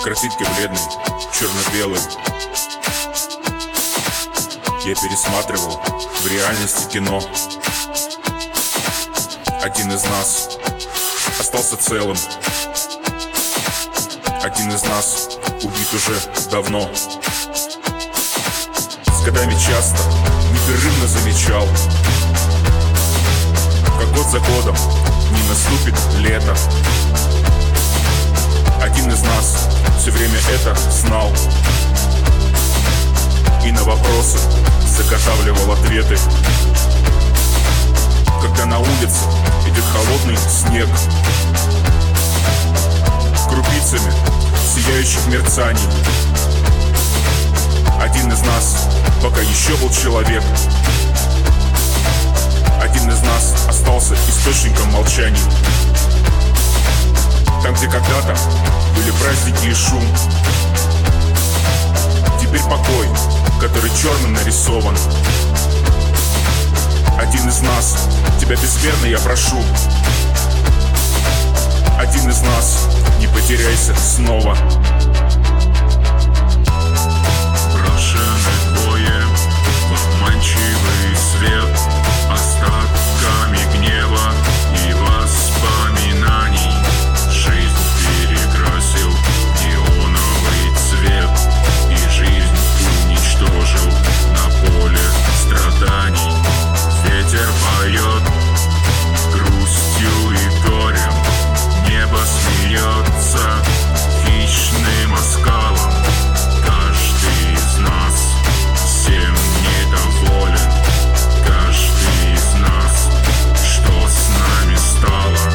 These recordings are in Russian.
картинке бледной, черно-белой. Я пересматривал в реальности кино. Один из нас остался целым. Один из нас убит уже давно. С годами часто, непрерывно замечал, как год за годом не наступит лето. Один из нас все время это знал и на вопросы заготавливал ответы. Когда на улице идет холодный снег, крупицами сияющих мерцаний, один из нас пока еще был человек. Один из нас остался источником молчаний. Там, где когда-то были праздники и шум, теперь покой, который черным нарисован. Один из нас, тебя безмерно я прошу. Один из нас, не потеряйся снова. Брошены двое в обманчивый свет, остатками гнева и воспоминаний. Жизнь перекрасил неоновый цвет, и жизнь уничтожил на поле страданий. Ветер поет грустью и горем, небо смеется хищным оскалом. Каждый из нас всем недоволен, каждый из нас, что с нами стало.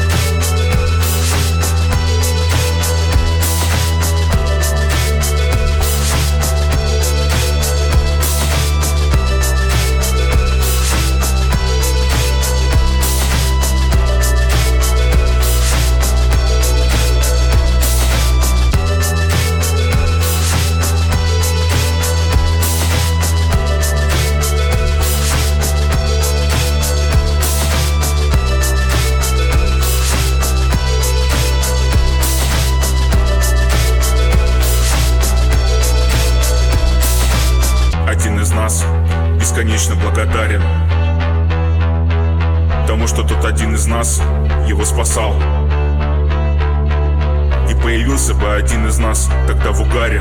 Один из нас бесконечно благодарен тому, что тот один из нас его спасал. И появился бы один из нас тогда в угаре,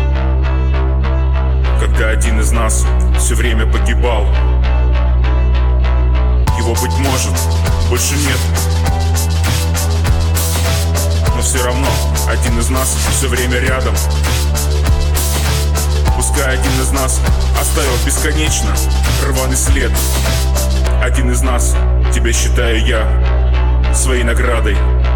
когда один из нас все время погибал. Его, быть может, больше нет, но все равно один из нас все время рядом. Пускай один из нас оставил бесконечно рваный след. Один из нас, тебя считаю я своей наградой.